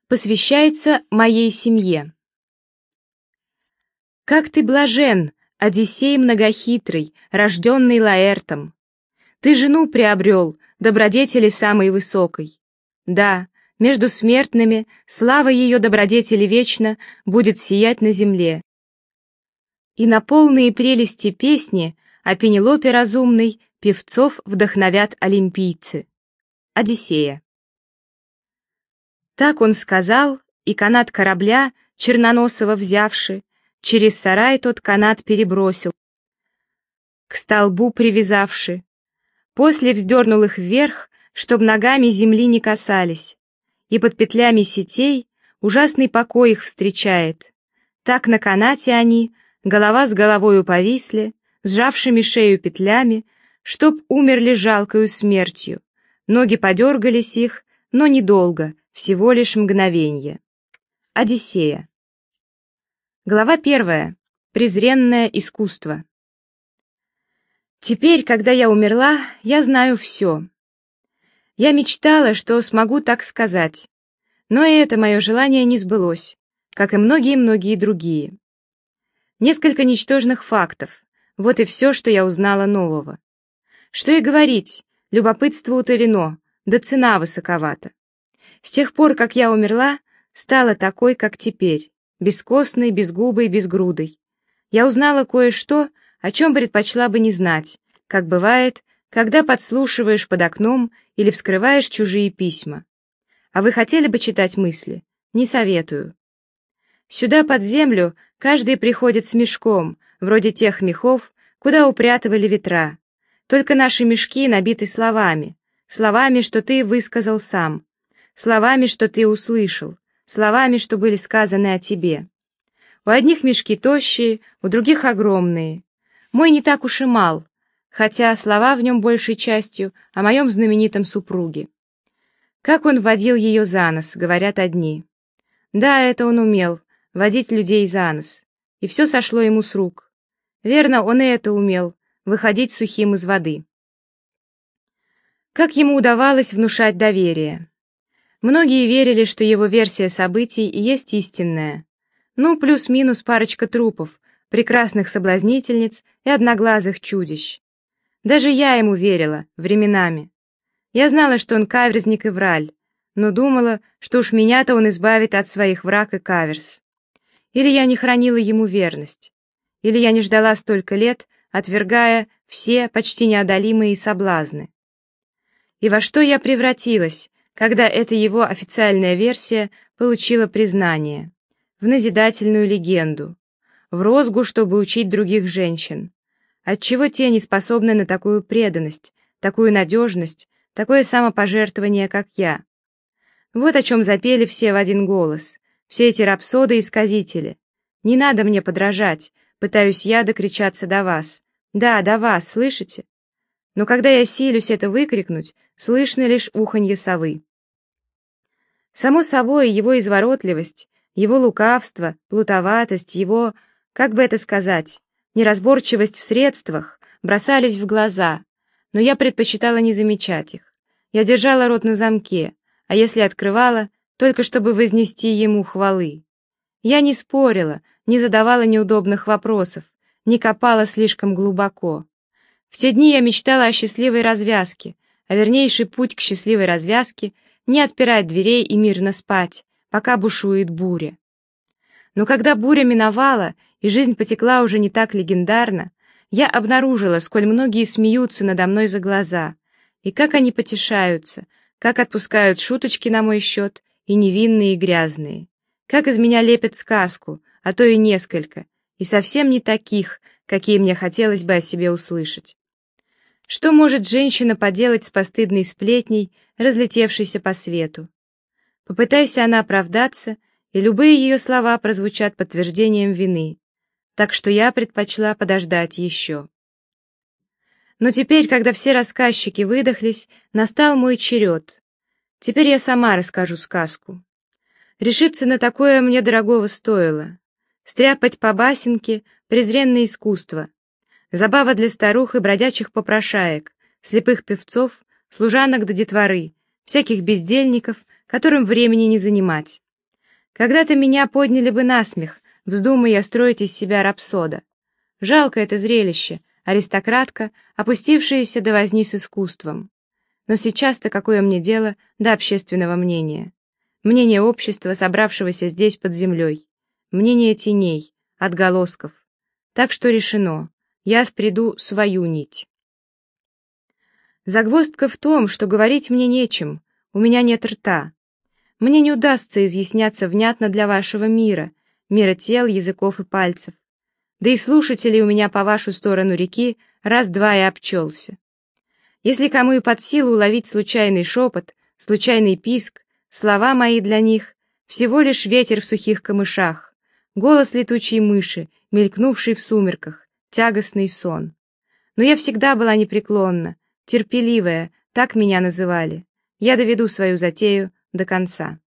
Посвящается моей семье. Как ты блажен, Одиссей многохитрый, рожденный Лаэртом! Ты жену приобрел, добродетели самой высокой. Да, между смертными слава ее добродетели вечно будет сиять на земле. И на полные прелести песни о Пенелопе разумной певцов вдохновят олимпийцы. Одиссея. Так он сказал, и канат корабля, черноносого взявши, через сарай тот канат перебросил, к столбу привязавши. После вздернул их вверх, чтоб ногами земли не касались, и под петлями сетей ужасный покой их встречает. Так на канате они, голова с головою повисли, сжавшими шею петлями, чтоб умерли жалкою смертью. Ноги подергались их, но недолго, всего лишь мгновенье. Одиссея. Глава 1. Презренное искусство. Теперь, когда я умерла, я знаю все. Я мечтала, что смогу так сказать, но и это мое желание не сбылось, как и многие-многие другие. Несколько ничтожных фактов, вот и все, что я узнала нового. Что и говорить, любопытство утолено, да цена высоковата. С тех пор, как я умерла, стала такой, как теперь, бескостной, безгубой, безгрудой. Я узнала кое-что, о чем предпочла бы не знать, как бывает, когда подслушиваешь под окном или вскрываешь чужие письма. А вы хотели бы читать мысли? Не советую. Сюда под землю каждый приходит с мешком, вроде тех мехов, куда упрятывали ветра. Только наши мешки набиты словами, словами, что ты высказал сам, словами, что ты услышал, словами, что были сказаны о тебе. У одних мешки тощие, у других огромные. Мой не так уж и мал, хотя слова в нем большей частью о моем знаменитом супруге. Как он водил ее за нос, говорят одни. Да, это он умел, водить людей за нос, и все сошло ему с рук. Верно, он и это умел, выходить сухим из воды. Как ему удавалось внушать доверие? Многие верили, что его версия событий и есть истинная. Ну, плюс-минус парочка трупов, прекрасных соблазнительниц и одноглазых чудищ. Даже я ему верила, временами. Я знала, что он каверзник и враль, но думала, что уж меня-то он избавит от своих враг и каверз. Или я не хранила ему верность, или я не ждала столько лет, отвергая все почти неодолимые соблазны. И во что я превратилась, когда эта его официальная версия получила признание? В назидательную легенду, в розгу, чтобы учить других женщин. Отчего те не способны на такую преданность, такую надежность, такое самопожертвование, как я? Вот о чем запели все в один голос, все эти рапсоды и сказители. Не надо мне подражать, пытаюсь я докричаться до вас. Да, до вас, слышите? Но когда я силюсь это выкрикнуть, слышно лишь уханье совы. Само собой, его изворотливость, его лукавство, плутоватость, его, как бы это сказать, неразборчивость в средствах бросались в глаза, но я предпочитала не замечать их. Я держала рот на замке, а если открывала, только чтобы вознести ему хвалы. Я не спорила, не задавала неудобных вопросов, не копала слишком глубоко. В те дни я мечтала о счастливой развязке, а вернейший путь к счастливой развязке — не отпирать дверей и мирно спать, пока бушует буря. Но когда буря миновала, и жизнь потекла уже не так легендарно, я обнаружила, сколь многие смеются надо мной за глаза, и как они потешаются, как отпускают шуточки на мой счет, и невинные, и грязные, как из меня лепят сказку, а то и несколько, и совсем не таких, какие мне хотелось бы о себе услышать. Что может женщина поделать с постыдной сплетней, разлетевшейся по свету? Попытайся она оправдаться, и любые ее слова прозвучат подтверждением вины, так что я предпочла подождать еще. Но теперь, когда все рассказчики выдохлись, настал мой черед. Теперь я сама расскажу сказку. Решиться на такое мне дорогого стоило. Стряпать по басенке — презренное искусство. Забава для старух и бродячих попрошаек, слепых певцов, служанок до детворы, всяких бездельников, которым времени не занимать. Когда-то меня подняли бы на смех, вздумая я строить из себя рапсода. Жалко это зрелище, аристократка, опустившаяся до возни с искусством. Но сейчас-то какое мне дело до общественного мнения? Мнение общества, собравшегося здесь под землей. Мнение теней, отголосков. Так что решено, я спреду свою нить. Загвоздка в том, что говорить мне нечем, у меня нет рта. Мне не удастся изъясняться внятно для вашего мира, мира тел, языков и пальцев. Да и слушателей у меня по вашу сторону реки раз-два и обчелся. Если кому и под силу уловить случайный шепот, случайный писк, слова мои для них — всего лишь ветер в сухих камышах, голос летучей мыши, мелькнувший в сумерках, тягостный сон. Но я всегда была непреклонна, терпеливая, так меня называли. Я доведу свою затею до конца.